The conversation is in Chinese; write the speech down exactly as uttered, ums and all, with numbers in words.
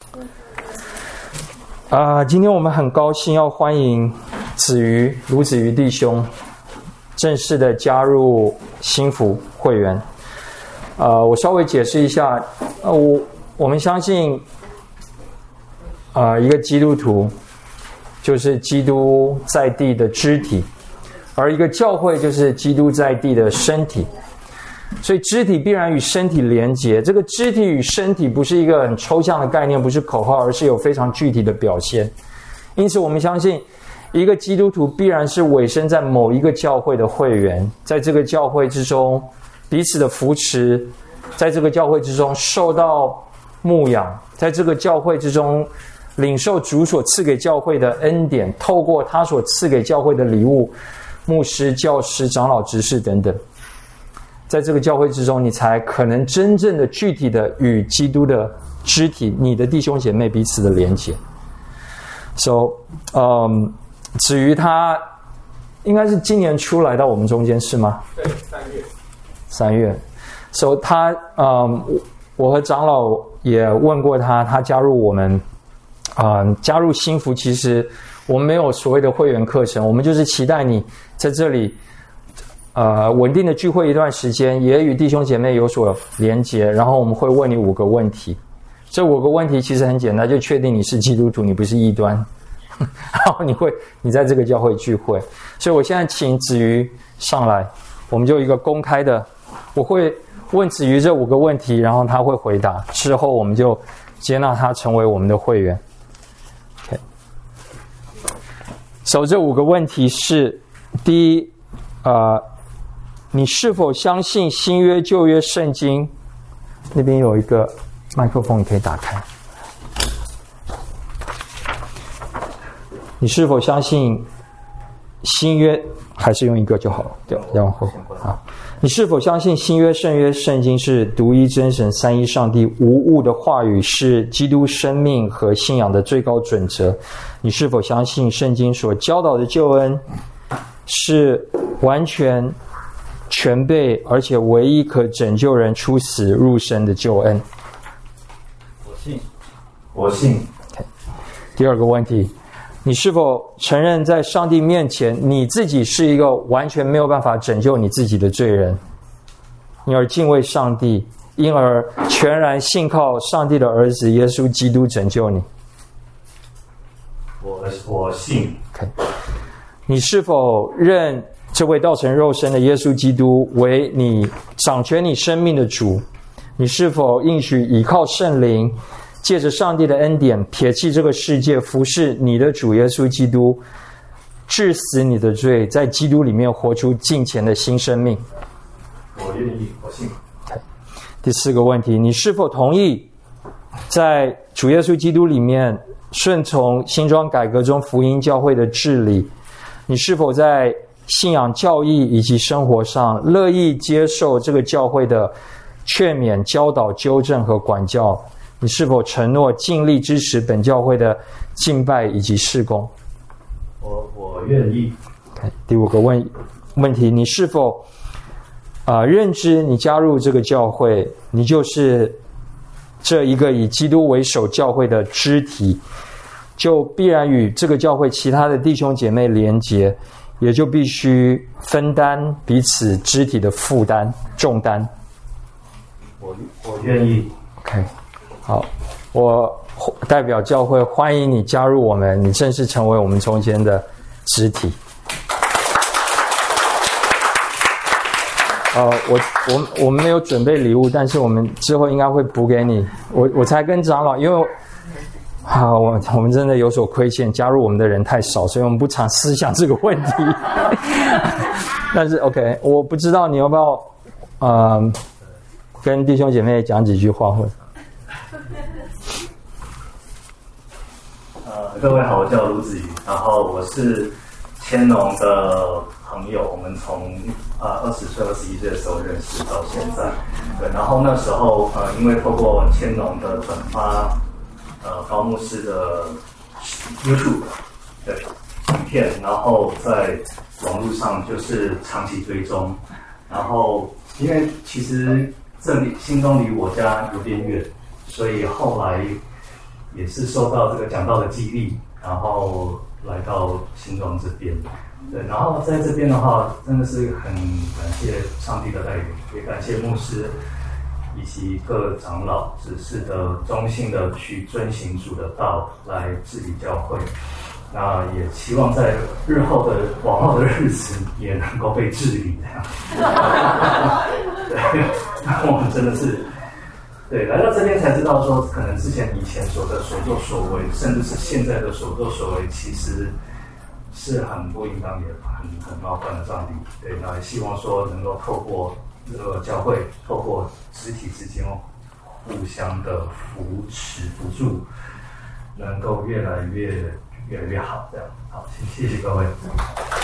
啊、呃，今天我们很高兴要欢迎子瑜卢子瑜弟兄正式的加入新福会员。呃，我稍微解释一下，呃，我我们相信，呃，一个基督徒就是基督在地的肢体，而一个教会就是基督在地的身体。所以肢体必然与身体连结，这个肢体与身体不是一个很抽象的概念，不是口号，而是有非常具体的表现。因此我们相信一个基督徒必然是委身在某一个教会的会员，在这个教会之中彼此的扶持，在这个教会之中受到牧养，在这个教会之中领受主所赐给教会的恩典，透过他所赐给教会的礼物，牧师、教师、长老、执事等等，在这个教会之中，你才可能真正的具体的与基督的肢体，你的弟兄姐妹彼此的连结。So， 嗯，至于他应该是今年初来到我们中间是吗？ 对，三月。 三月。So 他，嗯，我和长老也问过他，他加入我们，嗯，加入新福，其实我们没有所谓的会员课程，我们就是期待你在这里。呃，稳定的聚会一段时间，也与弟兄姐妹有所连结，然后我们会问你五个问题。这五个问题其实很简单，就确定你是基督徒，你不是异端，然后你会你在这个教会聚会。所以我现在请子瑜上来，我们就一个公开的，我会问子瑜这五个问题，然后他会回答，之后我们就接纳他成为我们的会员。OK， 所以这五个问题是：第一，呃。你是否相信新约旧约圣经？那边有一个麦克风，你可以打开。你是否相信新约？还是用一个就好了，对，然后啊，你是否相信新约圣约圣经是独一真神三一上帝无误的话语，是基督生命和信仰的最高准则？你是否相信圣经所教导的救恩是完全全备而且唯一可拯救人出死入生的救恩？ 我信，我信。 Okay. 第二个问题，你是否承认在上帝面前你自己是一个完全没有办法拯救你自己的罪人，因而敬畏上帝，因而全然信靠上帝的儿子耶稣基督拯救你？ 我我信。 Okay. 你是否认这位道成肉身的耶稣基督为你掌权你生命的主？你是否应许倚靠圣灵，借着上帝的恩典撇弃这个世界，服侍你的主耶稣基督，治死你的罪，在基督里面活出敬虔的新生命？ 我愿意，我信。 Okay. 第四个问题，你是否同意在主耶稣基督里面顺从新庄改革中福音教会的治理？你是否在信仰教义以及生活上乐意接受这个教会的劝勉、教导、纠正和管教？你是否承诺尽力支持本教会的敬拜以及事工？ 我我愿意。 Okay, 第五个问问题，你是否啊、呃、认知你加入这个教会，你就是这一个以基督为首教会的肢体，就必然与这个教会其他的弟兄姐妹连结，也就必须分担彼此肢体的负担重担。 我我愿意。 OK， 好，我代表教会欢迎你加入我们，你正式成为我们中间的肢体。呃，我我我们没有准备礼物，但是我们之后应该会补给你。我我才跟长老，因为好，我我们真的有所亏欠，加入我们的人太少，所以我们不常思想这个问题。但是 OK， 我不知道你要不要呃跟弟兄姐妹讲几句话，或者呃，各位好，我叫卢子瑜，然后我是千农的朋友，我们从啊二十岁、二十一岁的时候认识到现在，对，然后那时候呃，因为透过千农的转发呃高牧师的 YouTube 的影片，然后在网络上就是长期追踪，然后因为其实这里新庄离我家有点远，所以后来也是受到这个讲道的激励，然后来到新庄这边。对，然后在这边的话，真的是很感谢上帝的带领，也感谢牧师以及各长老指示的忠心的去遵行主的道来治理教会。那也期望在日后的往后的日子也能够被治理这样。对，那我们真的是对来到这边才知道说，可能之前以前所的所作所为，甚至是现在的所作所为，其实是很不应当，也很很冒犯了上帝。对，那也希望说能够透过这个教会，透过肢体之间互相的扶持辅助，能够越来越越来越好。这样好，谢谢各位。